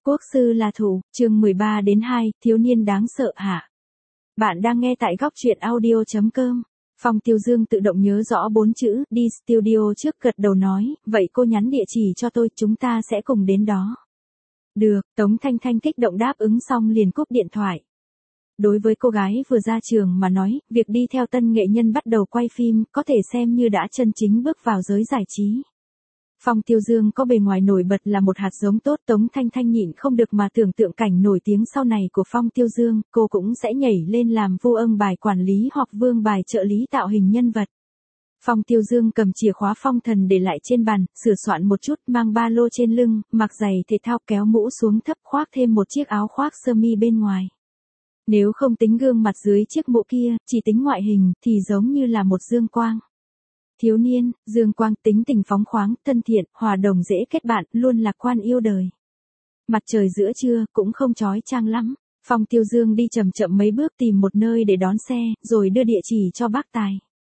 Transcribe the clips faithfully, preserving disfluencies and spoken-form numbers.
Quốc sư là thủ, chương mười ba đến hai, thiếu niên đáng sợ hả? Bạn đang nghe tại góc truyện audio chấm com. Phong Tiêu Dương tự động nhớ rõ bốn chữ, đi studio trước gật đầu nói, vậy cô nhắn địa chỉ cho tôi, chúng ta sẽ cùng đến đó. Được, Tống Thanh Thanh kích động đáp ứng xong liền cúp điện thoại. Đối với cô gái vừa ra trường mà nói, việc đi theo tân nghệ nhân bắt đầu quay phim, có thể xem như đã chân chính bước vào giới giải trí. Phong Tiêu Dương có bề ngoài nổi bật là một hạt giống tốt, Tống Thanh Thanh nhịn không được mà tưởng tượng cảnh nổi tiếng sau này của Phong Tiêu Dương, cô cũng sẽ nhảy lên làm vô âng bài quản lý hoặc vương bài trợ lý tạo hình nhân vật. Phong Tiêu Dương cầm chìa khóa phong thần để lại trên bàn, sửa soạn một chút, mang ba lô trên lưng, mặc giày thể thao, kéo mũ xuống thấp, khoác thêm một chiếc áo khoác sơ mi bên ngoài. Nếu không tính gương mặt dưới chiếc mũ kia, chỉ tính ngoại hình, thì giống như là một dương quang. Thiếu niên, dương quang, tính tình phóng khoáng, thân thiện, hòa đồng dễ kết bạn, luôn lạc quan yêu đời. Mặt trời giữa trưa, cũng không chói chang lắm. Phong Tiêu Dương đi chậm chậm mấy bước tìm một nơi để đón xe, rồi đưa địa chỉ cho bác tài.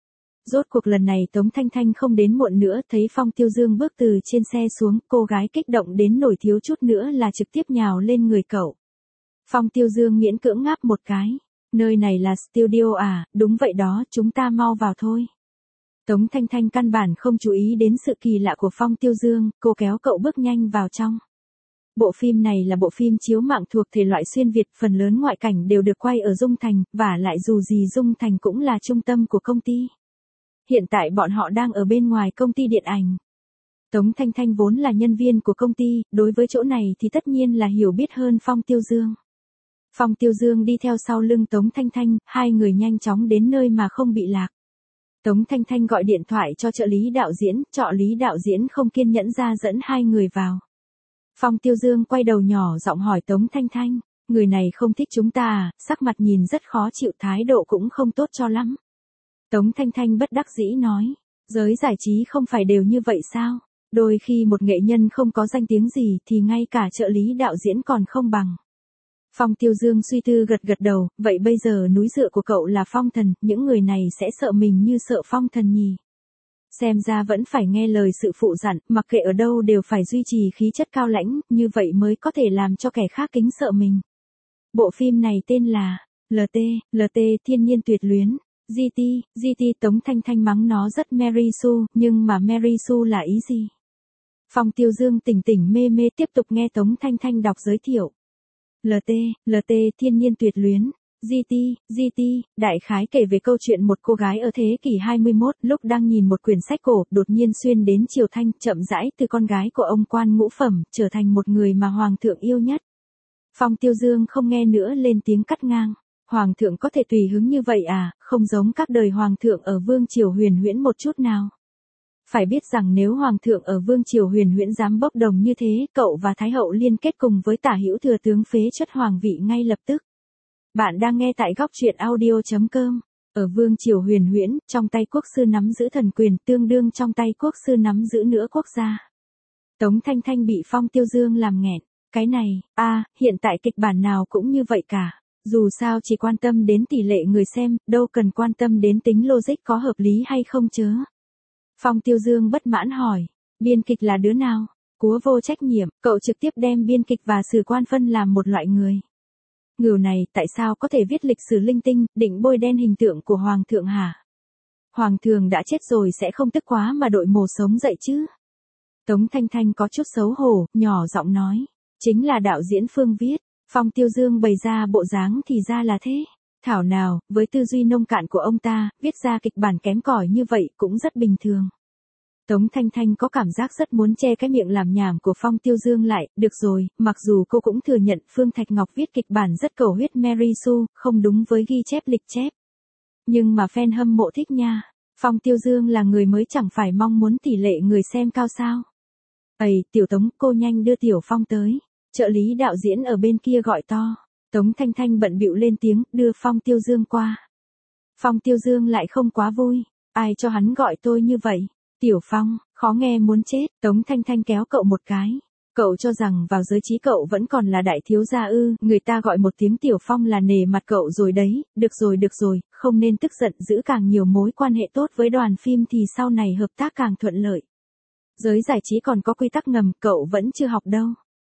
Rốt cuộc lần này Tống Thanh Thanh không đến muộn nữa, thấy Phong Tiêu Dương bước từ trên xe xuống, cô gái kích động đến nổi thiếu chút nữa là trực tiếp nhào lên người cậu. Phong Tiêu Dương miễn cưỡng ngáp một cái. Nơi này là studio à, đúng vậy đó, chúng ta mau vào thôi. Tống Thanh Thanh căn bản không chú ý đến sự kỳ lạ của Phong Tiêu Dương, cô kéo cậu bước nhanh vào trong. Bộ phim này là bộ phim chiếu mạng thuộc thể loại xuyên Việt, phần lớn ngoại cảnh đều được quay ở Dung Thành, và lại dù gì Dung Thành cũng là trung tâm của công ty. Hiện tại bọn họ đang ở bên ngoài công ty điện ảnh. Tống Thanh Thanh vốn là nhân viên của công ty, đối với chỗ này thì tất nhiên là hiểu biết hơn Phong Tiêu Dương. Phong Tiêu Dương đi theo sau lưng Tống Thanh Thanh, hai người nhanh chóng đến nơi mà không bị lạc. Tống Thanh Thanh gọi điện thoại cho trợ lý đạo diễn, trợ lý đạo diễn không kiên nhẫn ra dẫn hai người vào. Phong Tiêu Dương quay đầu nhỏ giọng hỏi Tống Thanh Thanh, người này không thích chúng ta à, sắc mặt nhìn rất khó chịu, thái độ cũng không tốt cho lắm. Tống Thanh Thanh bất đắc dĩ nói, giới giải trí không phải đều như vậy sao, đôi khi một nghệ nhân không có danh tiếng gì thì ngay cả trợ lý đạo diễn còn không bằng. Phong Tiêu Dương suy tư gật gật đầu, vậy bây giờ núi dựa của cậu là phong thần, những người này sẽ sợ mình như sợ phong thần nhỉ? Xem ra vẫn phải nghe lời sự phụ dặn, mặc kệ ở đâu đều phải duy trì khí chất cao lãnh, như vậy mới có thể làm cho kẻ khác kính sợ mình. Bộ phim này tên là lờ tê, lờ tê Thiên Nhiên Tuyệt Luyến, giê tê, giê tê. Tống Thanh Thanh mắng nó rất Mary Sue, nhưng mà Mary Sue là ý gì? Phong Tiêu Dương tỉnh tỉnh mê mê tiếp tục nghe Tống Thanh Thanh đọc giới thiệu. lờ tê, lờ tê Thiên Nhiên Tuyệt Luyến, giê tê, giê tê, đại khái kể về câu chuyện một cô gái ở thế kỷ hai mươi mốt, lúc đang nhìn một quyển sách cổ, đột nhiên xuyên đến Triều Thanh, chậm rãi từ con gái của ông quan ngũ phẩm, trở thành một người mà Hoàng thượng yêu nhất. Phong Tiêu Dương không nghe nữa lên tiếng cắt ngang. Hoàng thượng có thể tùy hứng như vậy à, không giống các đời Hoàng thượng ở Vương Triều Huyền Huyễn một chút nào. Phải biết rằng nếu Hoàng thượng ở Vương Triều Huyền Huyễn dám bốc đồng như thế, cậu và Thái hậu liên kết cùng với Tả Hữu thừa tướng phế truất hoàng vị ngay lập tức. Bạn đang nghe tại góc truyện audio chấm com. Ở Vương Triều Huyền Huyễn, trong tay quốc sư nắm giữ thần quyền, tương đương trong tay quốc sư nắm giữ nửa quốc gia. Tống Thanh Thanh bị Phong Tiêu Dương làm nghẹn. Cái này, a à, hiện tại kịch bản nào cũng như vậy cả. Dù sao chỉ quan tâm đến tỷ lệ người xem, đâu cần quan tâm đến tính logic có hợp lý hay không chớ. Phong Tiêu Dương bất mãn hỏi, biên kịch là đứa nào? Cúa vô trách nhiệm, cậu trực tiếp đem biên kịch và sử quan phân làm một loại người. Ngưu này, tại sao có thể viết lịch sử linh tinh, định bôi đen hình tượng của Hoàng thượng hả? Hoàng thượng đã chết rồi sẽ không tức quá mà đội mồ sống dậy chứ? Tống Thanh Thanh có chút xấu hổ, nhỏ giọng nói, chính là đạo diễn Phương viết. Phong Tiêu Dương bày ra bộ dáng thì ra là thế. Thảo nào, với tư duy nông cạn của ông ta, viết ra kịch bản kém cỏi như vậy cũng rất bình thường. Tống Thanh Thanh có cảm giác rất muốn che cái miệng làm nhảm của Phong Tiêu Dương lại, được rồi, mặc dù cô cũng thừa nhận Phương Thạch Ngọc viết kịch bản rất cầu huyết Mary Sue, không đúng với ghi chép lịch chép. Nhưng mà fan hâm mộ thích nha, Phong Tiêu Dương là người mới chẳng phải mong muốn tỷ lệ người xem cao sao. Ây, Tiểu Tống, cô nhanh đưa Tiểu Phong tới. Trợ lý đạo diễn ở bên kia gọi to. Tống Thanh Thanh bận bịu lên tiếng, đưa Phong Tiêu Dương qua. Phong Tiêu Dương lại không quá vui. Ai cho hắn gọi tôi như vậy? Tiểu Phong, khó nghe muốn chết. Tống Thanh Thanh kéo cậu một cái. Cậu cho rằng vào giới trí cậu vẫn còn là đại thiếu gia ư, người ta gọi một tiếng Tiểu Phong là nể mặt cậu rồi đấy. Được rồi được rồi, không nên tức giận, giữ càng nhiều mối quan hệ tốt với đoàn phim thì sau này hợp tác càng thuận lợi. Giới giải trí còn có quy tắc ngầm, cậu vẫn chưa học đâu.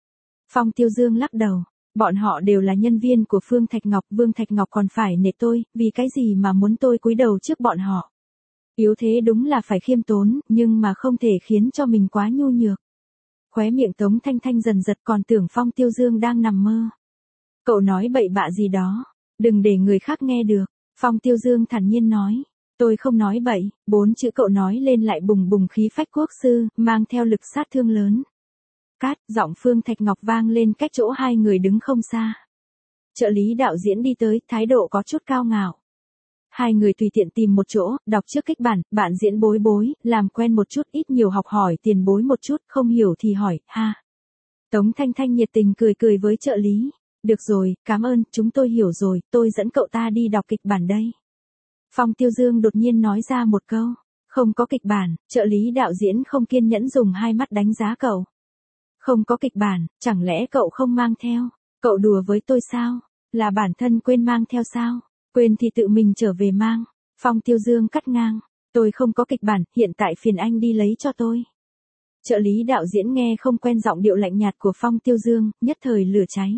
Phong Tiêu Dương lắc đầu. Bọn họ đều là nhân viên của Phương Thạch Ngọc, Vương Thạch Ngọc còn phải nể tôi, vì cái gì mà muốn tôi cúi đầu trước bọn họ. Yếu thế đúng là phải khiêm tốn, nhưng mà không thể khiến cho mình quá nhu nhược. Khóe miệng Tống Thanh Thanh dần giật, còn tưởng Phong Tiêu Dương đang nằm mơ. Cậu nói bậy bạ gì đó, đừng để người khác nghe được. Phong Tiêu Dương thản nhiên nói. Tôi không nói bậy, bốn chữ cậu nói lên lại bùng bùng khí phách quốc sư, mang theo lực sát thương lớn. Cát, giọng Phương Thạch Ngọc vang lên cách chỗ hai người đứng không xa. Trợ lý đạo diễn đi tới, thái độ có chút cao ngạo. Hai người tùy tiện tìm một chỗ, đọc trước kịch bản, bạn diễn bối bối, làm quen một chút, ít nhiều học hỏi tiền bối một chút, không hiểu thì hỏi, ha. Tống Thanh Thanh nhiệt tình cười cười với trợ lý. Được rồi, cảm ơn, chúng tôi hiểu rồi, tôi dẫn cậu ta đi đọc kịch bản đây. Phong Tiêu Dương đột nhiên nói ra một câu. Không có kịch bản, trợ lý đạo diễn không kiên nhẫn dùng hai mắt đánh giá cậu. Không có kịch bản, chẳng lẽ cậu không mang theo? Cậu đùa với tôi sao? Là bản thân quên mang theo sao? Quên thì tự mình trở về mang. Phong Tiêu Dương cắt ngang. Tôi không có kịch bản, hiện tại phiền anh đi lấy cho tôi. Trợ lý đạo diễn nghe không quen giọng điệu lạnh nhạt của Phong Tiêu Dương, nhất thời lửa cháy.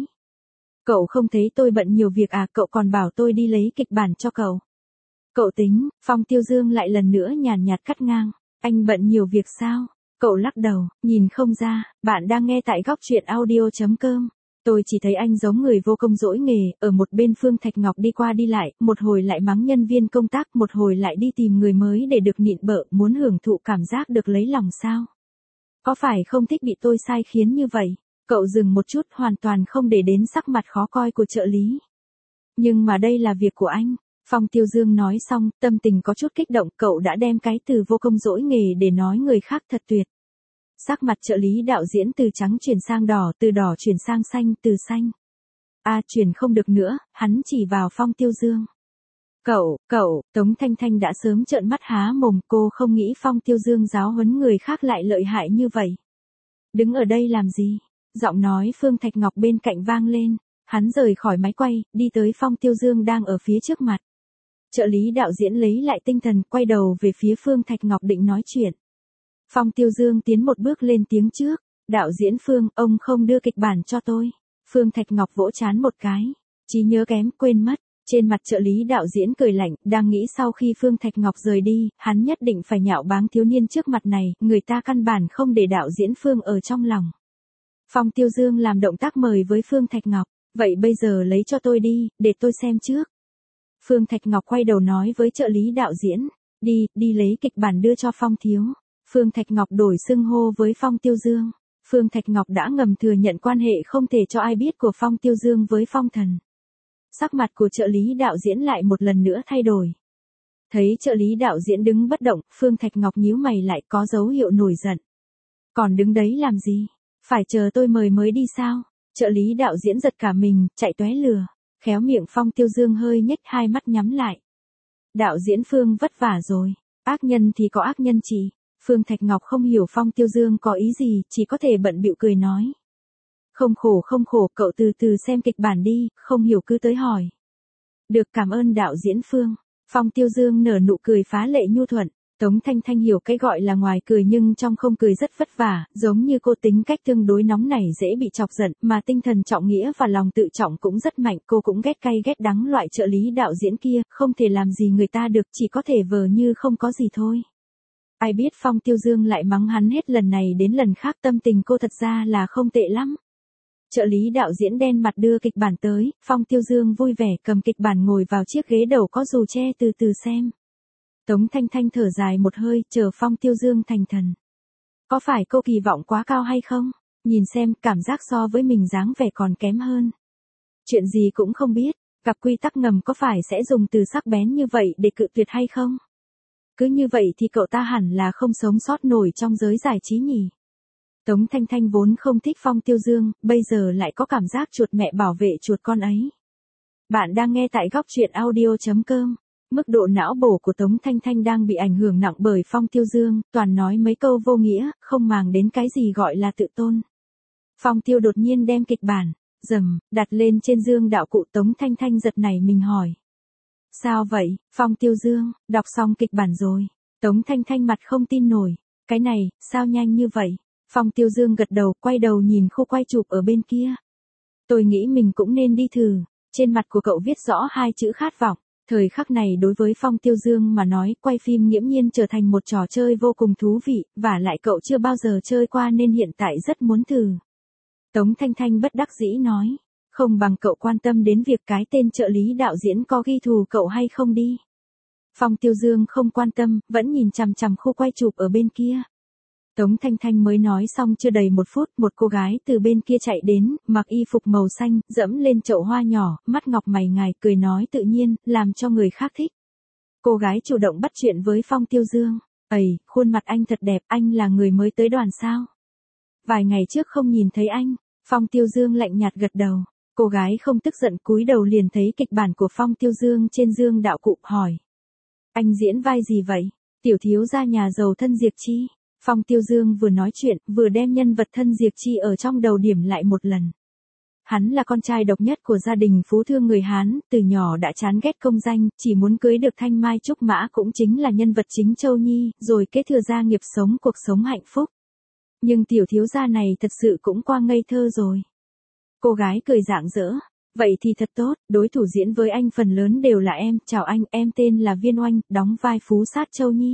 Cậu không thấy tôi bận nhiều việc à, cậu còn bảo tôi đi lấy kịch bản cho cậu. Cậu tính, Phong Tiêu Dương lại lần nữa nhàn nhạt cắt ngang. Anh bận nhiều việc sao? Cậu lắc đầu, nhìn không ra, bạn đang nghe tại góc truyện audio chấm com. Tôi chỉ thấy anh giống người vô công dỗi nghề, ở một bên Phương Thạch Ngọc đi qua đi lại, một hồi lại mắng nhân viên công tác, một hồi lại đi tìm người mới để được nịn bợ, muốn hưởng thụ cảm giác được lấy lòng sao? Có phải không thích bị tôi sai khiến như vậy? Cậu dừng một chút, hoàn toàn không để đến sắc mặt khó coi của trợ lý. Nhưng mà đây là việc của anh. Phong Tiêu Dương nói xong, tâm tình có chút kích động, cậu đã đem cái từ vô công dỗi nghề để nói người khác thật tuyệt. Sắc mặt trợ lý đạo diễn từ trắng chuyển sang đỏ, từ đỏ chuyển sang xanh, từ xanh. A à, chuyển không được nữa, hắn chỉ vào Phong Tiêu Dương. Cậu, cậu, Tống Thanh Thanh đã sớm trợn mắt há mồm, cô không nghĩ Phong Tiêu Dương giáo huấn người khác lại lợi hại như vậy. Đứng ở đây làm gì? Giọng nói Phương Thạch Ngọc bên cạnh vang lên, hắn rời khỏi máy quay, đi tới Phong Tiêu Dương đang ở phía trước mặt. Trợ lý đạo diễn lấy lại tinh thần, quay đầu về phía Phương Thạch Ngọc định nói chuyện. Phong Tiêu Dương tiến một bước lên tiếng trước. Đạo diễn Phương, ông không đưa kịch bản cho tôi. Phương Thạch Ngọc vỗ trán một cái. Trí nhớ kém, quên mất. Trên mặt trợ lý đạo diễn cười lạnh, đang nghĩ sau khi Phương Thạch Ngọc rời đi, hắn nhất định phải nhạo báng thiếu niên trước mặt này, người ta căn bản không để đạo diễn Phương ở trong lòng. Phong Tiêu Dương làm động tác mời với Phương Thạch Ngọc. Vậy bây giờ lấy cho tôi đi, để tôi xem trước. Phương Thạch Ngọc quay đầu nói với trợ lý đạo diễn. Đi, đi lấy kịch bản đưa cho Phong thiếu. Phương Thạch Ngọc đổi xưng hô với Phong Tiêu Dương. Phương Thạch Ngọc đã ngầm thừa nhận quan hệ không thể cho ai biết của Phong Tiêu Dương với Phong Thần. Sắc mặt của trợ lý đạo diễn lại một lần nữa thay đổi. Thấy trợ lý đạo diễn đứng bất động, Phương Thạch Ngọc nhíu mày lại, có dấu hiệu nổi giận. Còn đứng đấy làm gì? Phải chờ tôi mời mới đi sao? Trợ lý đạo diễn giật cả mình, chạy tóe lừa. Khéo miệng Phong Tiêu Dương hơi nhếch, hai mắt nhắm lại. Đạo diễn Phương vất vả rồi. Ác nhân thì có ác nhân chỉ. Phương Thạch Ngọc không hiểu Phong Tiêu Dương có ý gì, chỉ có thể bận bịu cười nói. Không khổ không khổ, cậu từ từ xem kịch bản đi, không hiểu cứ tới hỏi. Được, cảm ơn đạo diễn Phương. Phong Tiêu Dương nở nụ cười phá lệ nhu thuận. Tống Thanh Thanh hiểu cái gọi là ngoài cười nhưng trong không cười rất vất vả, giống như cô tính cách tương đối nóng nảy dễ bị chọc giận, mà tinh thần trọng nghĩa và lòng tự trọng cũng rất mạnh, cô cũng ghét cay ghét đắng loại trợ lý đạo diễn kia, không thể làm gì người ta được, chỉ có thể vờ như không có gì thôi. Ai biết Phong Tiêu Dương lại mắng hắn hết lần này đến lần khác, tâm tình cô thật ra là không tệ lắm. Trợ lý đạo diễn đen mặt đưa kịch bản tới, Phong Tiêu Dương vui vẻ cầm kịch bản ngồi vào chiếc ghế đầu có dù che từ từ xem. Tống Thanh Thanh thở dài một hơi, chờ Phong Tiêu Dương thành thần. Có phải cô kỳ vọng quá cao hay không? Nhìn xem, cảm giác so với mình dáng vẻ còn kém hơn. Chuyện gì cũng không biết, gặp quy tắc ngầm có phải sẽ dùng từ sắc bén như vậy để cự tuyệt hay không? Cứ như vậy thì cậu ta hẳn là không sống sót nổi trong giới giải trí nhỉ. Tống Thanh Thanh vốn không thích Phong Tiêu Dương, bây giờ lại có cảm giác chuột mẹ bảo vệ chuột con ấy. Bạn đang nghe tại góc truyện audio chấm com. Mức độ não bổ của Tống Thanh Thanh đang bị ảnh hưởng nặng bởi Phong Tiêu Dương, toàn nói mấy câu vô nghĩa, không màng đến cái gì gọi là tự tôn. Phong Tiêu đột nhiên đem kịch bản, dầm, đặt lên trên dương đạo cụ. Tống Thanh Thanh giật nảy mình hỏi. Sao vậy, Phong Tiêu Dương, đọc xong kịch bản rồi. Tống Thanh Thanh mặt không tin nổi. Cái này, sao nhanh như vậy? Phong Tiêu Dương gật đầu, quay đầu nhìn khu quay chụp ở bên kia. Tôi nghĩ mình cũng nên đi thử. Trên mặt của cậu viết rõ hai chữ khát vọng. Thời khắc này đối với Phong Tiêu Dương mà nói, quay phim nghiễm nhiên trở thành một trò chơi vô cùng thú vị, và lại cậu chưa bao giờ chơi qua nên hiện tại rất muốn thử. Tống Thanh Thanh bất đắc dĩ nói, không bằng cậu quan tâm đến việc cái tên trợ lý đạo diễn có ghi thù cậu hay không đi. Phong Tiêu Dương không quan tâm, vẫn nhìn chằm chằm khu quay chụp ở bên kia. Tống Thanh Thanh mới nói xong chưa đầy một phút, một cô gái từ bên kia chạy đến, mặc y phục màu xanh, dẫm lên chậu hoa nhỏ, mắt ngọc mày ngài, cười nói tự nhiên, làm cho người khác thích. Cô gái chủ động bắt chuyện với Phong Tiêu Dương. Ầy, khuôn mặt anh thật đẹp, anh là người mới tới đoàn sao? Vài ngày trước không nhìn thấy anh. Phong Tiêu Dương lạnh nhạt gật đầu. Cô gái không tức giận cúi đầu liền thấy kịch bản của Phong Tiêu Dương trên dương đạo cụ, hỏi. Anh diễn vai gì vậy? Tiểu thiếu gia nhà giàu thân Diệp Chi. Phong Tiêu Dương vừa nói chuyện, vừa đem nhân vật thân Diệp Chi ở trong đầu điểm lại một lần. Hắn là con trai độc nhất của gia đình phú thương người Hán, từ nhỏ đã chán ghét công danh, chỉ muốn cưới được Thanh Mai Trúc Mã cũng chính là nhân vật chính Châu Nhi, rồi kế thừa gia nghiệp sống cuộc sống hạnh phúc. Nhưng tiểu thiếu gia này thật sự cũng qua ngây thơ rồi. Cô gái cười rạng rỡ. Vậy thì thật tốt, đối thủ diễn với anh phần lớn đều là em, chào anh, em tên là Viên Oanh, đóng vai phú sát Châu Nhi.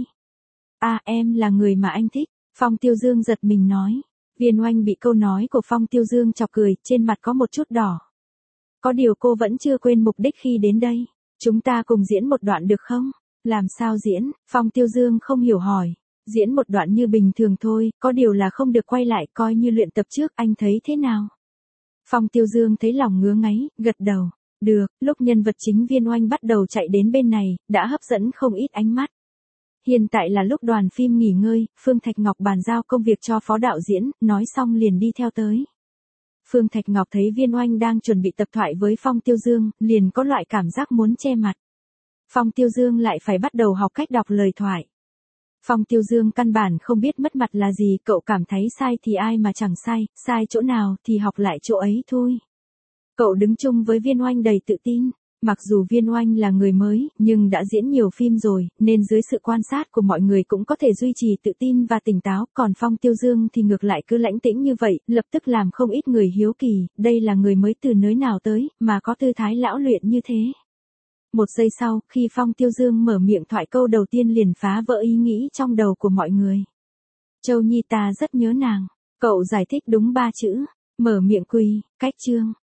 À, em là người mà anh thích. Phong Tiêu Dương giật mình nói. Viên Oanh bị câu nói của Phong Tiêu Dương chọc cười, trên mặt có một chút đỏ. Có điều cô vẫn chưa quên mục đích khi đến đây. Chúng ta cùng diễn một đoạn được không? Làm sao diễn? Phong Tiêu Dương không hiểu hỏi. Diễn một đoạn như bình thường thôi, có điều là không được quay lại, coi như luyện tập trước, anh thấy thế nào? Phong Tiêu Dương thấy lòng ngứa ngáy, gật đầu. Được, lúc nhân vật chính Viên Oanh bắt đầu chạy đến bên này, đã hấp dẫn không ít ánh mắt. Hiện tại là lúc đoàn phim nghỉ ngơi, Phương Thạch Ngọc bàn giao công việc cho phó đạo diễn, nói xong liền đi theo tới. Phương Thạch Ngọc thấy Viên Oanh đang chuẩn bị tập thoại với Phong Tiêu Dương, liền có loại cảm giác muốn che mặt. Phong Tiêu Dương lại phải bắt đầu học cách đọc lời thoại. Phong Tiêu Dương căn bản không biết mất mặt là gì, cậu cảm thấy sai thì ai mà chẳng sai, sai chỗ nào thì học lại chỗ ấy thôi. Cậu đứng chung với Viên Oanh đầy tự tin. Mặc dù Viên Oanh là người mới, nhưng đã diễn nhiều phim rồi, nên dưới sự quan sát của mọi người cũng có thể duy trì tự tin và tỉnh táo, còn Phong Tiêu Dương thì ngược lại cứ lãnh tĩnh như vậy, lập tức làm không ít người hiếu kỳ, đây là người mới từ nơi nào tới, mà có tư thái lão luyện như thế. Một giây sau, khi Phong Tiêu Dương mở miệng thoại câu đầu tiên liền phá vỡ ý nghĩ trong đầu của mọi người. Châu Nhi ta rất nhớ nàng. Cậu giải thích đúng ba chữ, mở miệng quỳ, cách chương.